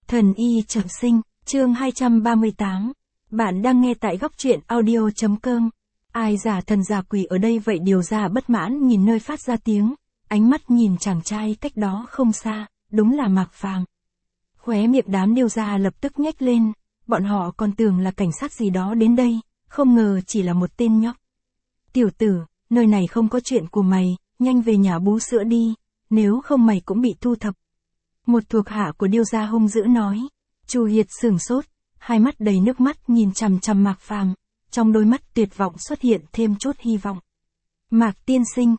Thần y trọng sinh, chương 238. Bạn đang nghe tại góc truyện audio.com. Ai giả thần giả quỷ ở đây vậy? Điều ra bất mãn nhìn nơi phát ra tiếng, ánh mắt nhìn chàng trai cách đó không xa, đúng là Mạc Phàm. Khóe miệng đám Điêu gia lập tức nhếch lên, bọn họ còn tưởng là cảnh sát gì đó đến đây, không ngờ chỉ là một tên nhóc. Tiểu tử, nơi này không có chuyện của mày, nhanh về nhà bú sữa đi, nếu không mày cũng bị thu thập. Một thuộc hạ của Điêu gia hung dữ nói. Chu Hiệt sửng sốt, hai mắt đầy nước mắt nhìn chằm chằm Mạc Phàm, trong đôi mắt tuyệt vọng xuất hiện thêm chút hy vọng. Mạc tiên sinh,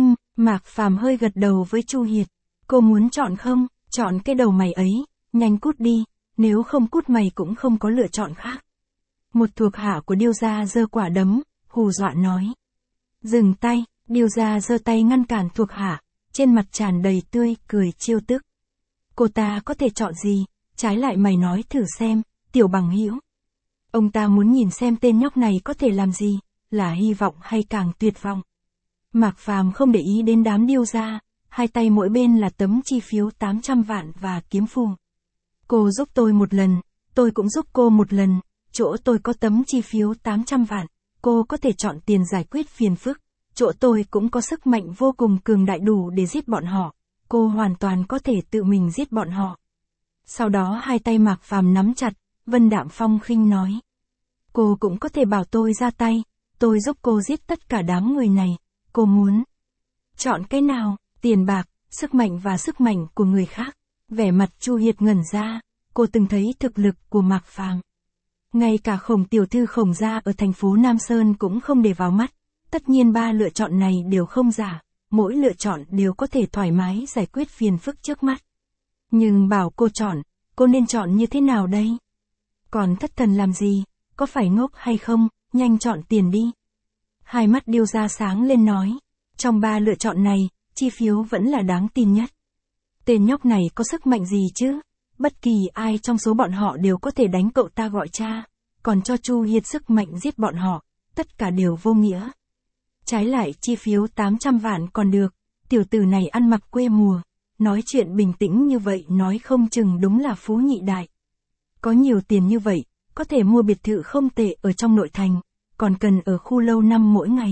Mạc Phàm hơi gật đầu với Chu Hiệt. Cô muốn chọn không? Chọn cái đầu mày ấy, nhanh cút đi, nếu không cút mày cũng không có lựa chọn khác. Một thuộc hạ của Điêu gia giơ quả đấm, hù dọa nói. Dừng tay, Điêu gia giơ tay ngăn cản thuộc hạ, trên mặt tràn đầy tươi cười trêu tức. Cô ta có thể chọn gì, trái lại mày nói thử xem, tiểu bằng hữu. Ông ta muốn nhìn xem tên nhóc này có thể làm gì, là hy vọng hay càng tuyệt vọng. Mạc Phàm không để ý đến đám Điêu gia, hai tay mỗi bên là tấm chi phiếu 800 vạn và kiếm phù. Cô giúp tôi một lần, tôi cũng giúp cô một lần, chỗ tôi có tấm chi phiếu 800 vạn, cô có thể chọn tiền giải quyết phiền phức, chỗ tôi cũng có sức mạnh vô cùng cường đại đủ để giết bọn họ, cô hoàn toàn có thể tự mình giết bọn họ. Sau đó hai tay Mạc Phàm nắm chặt, Vân Đạm Phong khinh nói. Cô cũng có thể bảo tôi ra tay, tôi giúp cô giết tất cả đám người này, cô muốn chọn cái nào, tiền bạc, sức mạnh và sức mạnh của người khác. Vẻ mặt Chu Hiệt ngẩn ra, cô từng thấy thực lực của Mạc Phàm. Ngay cả Khổng tiểu thư Khổng gia ở thành phố Nam Sơn cũng không để vào mắt, tất nhiên ba lựa chọn này đều không giả, mỗi lựa chọn đều có thể thoải mái giải quyết phiền phức trước mắt. Nhưng bảo cô chọn, cô nên chọn như thế nào đây? Còn thất thần làm gì, có phải ngốc hay không, nhanh chọn tiền đi. Hai mắt Điêu gia sáng lên nói, trong ba lựa chọn này, chi phiếu vẫn là đáng tin nhất. Tên nhóc này có sức mạnh gì chứ? Bất kỳ ai trong số bọn họ đều có thể đánh cậu ta gọi cha, còn cho Chu Hiệt sức mạnh giết bọn họ, tất cả đều vô nghĩa. Trái lại chi phiếu 800 vạn còn được, tiểu tử này ăn mặc quê mùa, nói chuyện bình tĩnh như vậy nói không chừng đúng là phú nhị đại. Có nhiều tiền như vậy, có thể mua biệt thự không tệ ở trong nội thành, còn cần ở khu lâu năm mỗi ngày.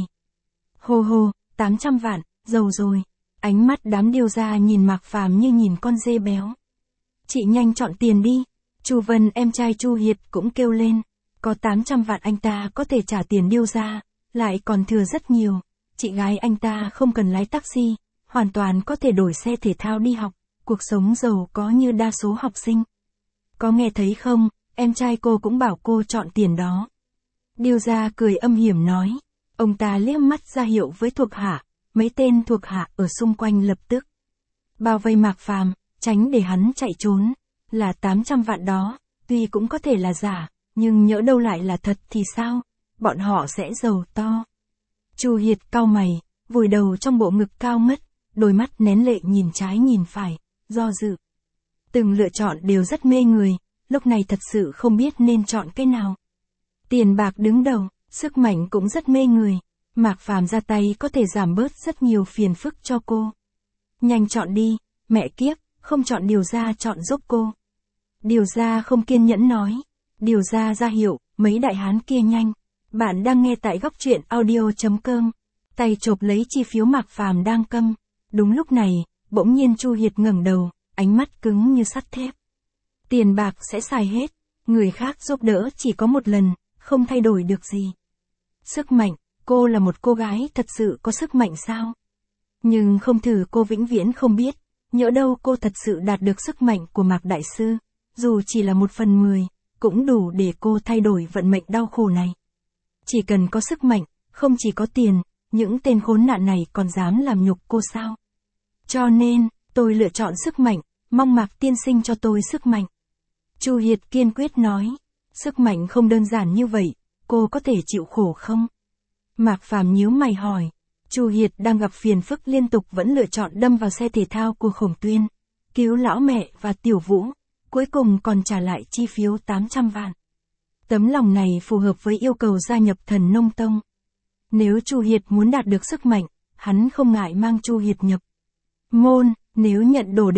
Hô, 800 vạn, giàu rồi. Ánh mắt đám Điêu gia nhìn Mạc Phàm như nhìn con dê béo. Chị nhanh chọn tiền đi. Chu Vân em trai Chu Hiệt cũng kêu lên. Có 800 vạn anh ta có thể trả tiền Điêu gia, lại còn thừa rất nhiều. Chị gái anh ta không cần lái taxi, hoàn toàn có thể đổi xe thể thao đi học, cuộc sống giàu có như đa số học sinh. Có nghe thấy không, em trai cô cũng bảo cô chọn tiền đó. Điêu gia cười âm hiểm nói. Ông ta liếc mắt ra hiệu với thuộc hạ, mấy tên thuộc hạ ở xung quanh lập tức bao vây Mạc Phàm, tránh để hắn chạy trốn. Là 800 vạn đó, tuy cũng có thể là giả, nhưng nhỡ đâu lại là thật thì sao? Bọn họ sẽ giàu to. Chu Hiệt cau mày, vùi đầu trong bộ ngực cao ngất, đôi mắt nén lệ nhìn trái nhìn phải, do dự. Từng lựa chọn đều rất mê người, lúc này thật sự không biết nên chọn cái nào. Tiền bạc đứng đầu, sức mạnh cũng rất mê người. Mạc Phàm ra tay có thể giảm bớt rất nhiều phiền phức cho cô. Nhanh chọn đi, mẹ kiếp, không chọn Điêu gia chọn giúp cô. Điêu gia không kiên nhẫn nói. Điêu gia ra hiệu, mấy đại hán kia nhanh. Bạn đang nghe tại góc truyện audio.com. Tay chộp lấy chi phiếu Mạc Phàm đang câm. Đúng lúc này, bỗng nhiên Chu Hiệt ngẩng đầu, ánh mắt cứng như sắt thép. Tiền bạc sẽ xài hết, người khác giúp đỡ chỉ có một lần, không thay đổi được gì. Sức mạnh, cô là một cô gái thật sự có sức mạnh sao? Nhưng không thử cô vĩnh viễn không biết, nhỡ đâu cô thật sự đạt được sức mạnh của Mạc Đại Sư, dù chỉ là 1/10, cũng đủ để cô thay đổi vận mệnh đau khổ này. Chỉ cần có sức mạnh, không chỉ có tiền, những tên khốn nạn này còn dám làm nhục cô sao? Cho nên, tôi lựa chọn sức mạnh, mong Mạc tiên sinh cho tôi sức mạnh. Chu Hiệt kiên quyết nói, sức mạnh không đơn giản như vậy, cô có thể chịu khổ không? Mạc Phàm nhíu mày hỏi. Chu Hiệt đang gặp phiền phức liên tục vẫn lựa chọn đâm vào xe thể thao của Khổng Tuyên, cứu lão mẹ và Tiểu Vũ, cuối cùng còn trả lại chi phiếu 800 vạn. Tấm lòng này phù hợp với yêu cầu gia nhập Thần Nông Tông. Nếu Chu Hiệt muốn đạt được sức mạnh, hắn không ngại mang Chu Hiệt nhập môn, nếu nhận đồ đệ,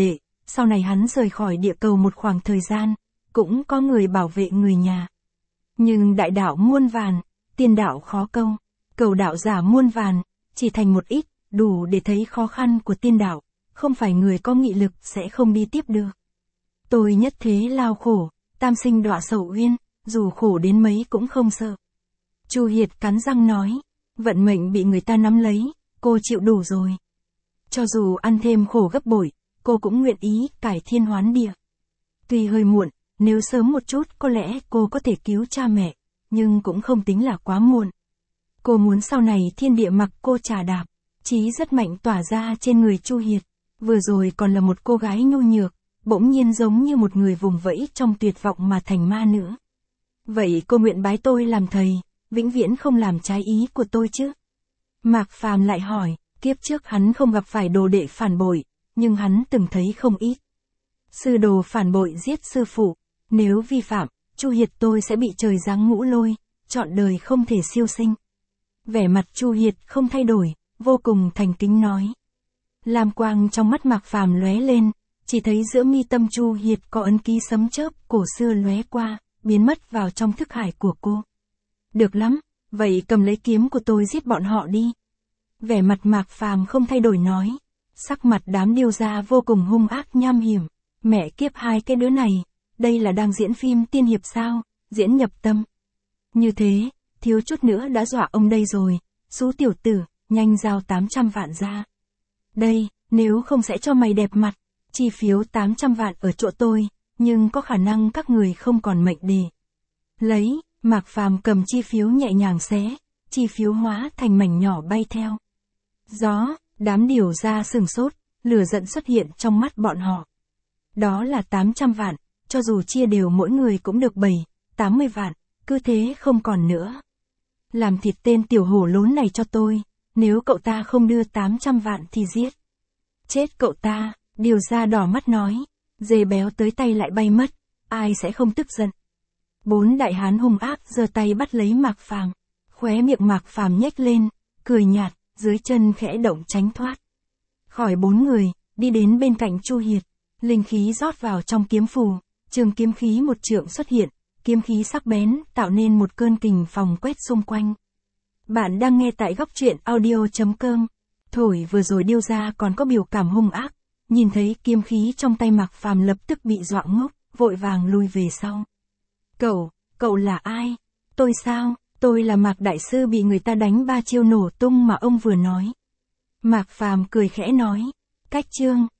sau này hắn rời khỏi địa cầu một khoảng thời gian, cũng có người bảo vệ người nhà. Nhưng đại đạo muôn vàn, tiên đạo khó câu, cầu đạo giả muôn vàn, chỉ thành một ít, đủ để thấy khó khăn của tiên đạo, không phải người có nghị lực sẽ không đi tiếp được. Tôi nhất thế lao khổ, tam sinh đọa sầu uyên, dù khổ đến mấy cũng không sợ. Chu Hiệt cắn răng nói, vận mệnh bị người ta nắm lấy, cô chịu đủ rồi. Cho dù ăn thêm khổ gấp bội, cô cũng nguyện ý cải thiên hoán địa. Tuy hơi muộn, nếu sớm một chút có lẽ cô có thể cứu cha mẹ, nhưng cũng không tính là quá muộn. Cô muốn sau này thiên địa mặc cô trà đạp, chí rất mạnh tỏa ra trên người Chu Hiệt. Vừa rồi còn là một cô gái nhu nhược, bỗng nhiên giống như một người vùng vẫy trong tuyệt vọng mà thành ma nữa. Vậy cô nguyện bái tôi làm thầy, vĩnh viễn không làm trái ý của tôi chứ? Mạc Phàm lại hỏi, kiếp trước hắn không gặp phải đồ đệ phản bội, nhưng hắn từng thấy không ít. Sư đồ phản bội giết sư phụ, nếu vi phạm, Chu Hiệt tôi sẽ bị trời giáng ngũ lôi, trọn đời không thể siêu sinh. Vẻ mặt Chu Hiệt không thay đổi, vô cùng thành kính nói. Lam quang trong mắt Mạc Phàm lóe lên, chỉ thấy giữa mi tâm Chu Hiệt có ấn ký sấm chớp cổ xưa lóe qua, biến mất vào trong thức hải của cô. Được lắm, vậy cầm lấy kiếm của tôi giết bọn họ đi. Vẻ mặt Mạc Phàm không thay đổi nói. Sắc mặt đám điêu gia vô cùng hung ác nham hiểm. Mẹ kiếp hai cái đứa này, đây là đang diễn phim tiên hiệp sao, diễn nhập tâm. Như thế, thiếu chút nữa đã dọa ông đây rồi, Sú tiểu tử, nhanh giao 800 vạn ra. Đây, nếu không sẽ cho mày đẹp mặt, chi phiếu 800 vạn ở chỗ tôi, nhưng có khả năng các người không còn mệnh đề. Lấy, Mạc Phàm cầm chi phiếu nhẹ nhàng xé, chi phiếu hóa thành mảnh nhỏ bay theo. Gió, đám điểu gia sừng sốt, lửa giận xuất hiện trong mắt bọn họ. Đó là 800 vạn, cho dù chia đều mỗi người cũng được 80 vạn, cứ thế không còn nữa. Làm thịt tên tiểu hổ lốn này cho tôi, nếu cậu ta không đưa 800 vạn thì giết. Chết cậu ta, điểu gia đỏ mắt nói, dê béo tới tay lại bay mất, ai sẽ không tức giận. 4 đại hán hung ác giơ tay bắt lấy Mạc Phàm, khóe miệng Mạc Phàm nhếch lên, cười nhạt, dưới chân khẽ động tránh thoát. Khỏi 4 người, đi đến bên cạnh Chu Hiệt, linh khí rót vào trong kiếm phù, trường kiếm khí một trượng xuất hiện, kiếm khí sắc bén tạo nên một cơn kình phòng quét xung quanh. Bạn đang nghe tại góc truyện audio.com. Thổi vừa rồi điêu gia còn có biểu cảm hung ác, nhìn thấy kiếm khí trong tay Mạc Phàm lập tức bị dọa ngốc, vội vàng lui về sau. Cậu là ai? Tôi sao? Tôi là Mạc Đại Sư bị người ta đánh 3 chiêu nổ tung mà ông vừa nói. Mạc Phàm cười khẽ nói. Cách chương.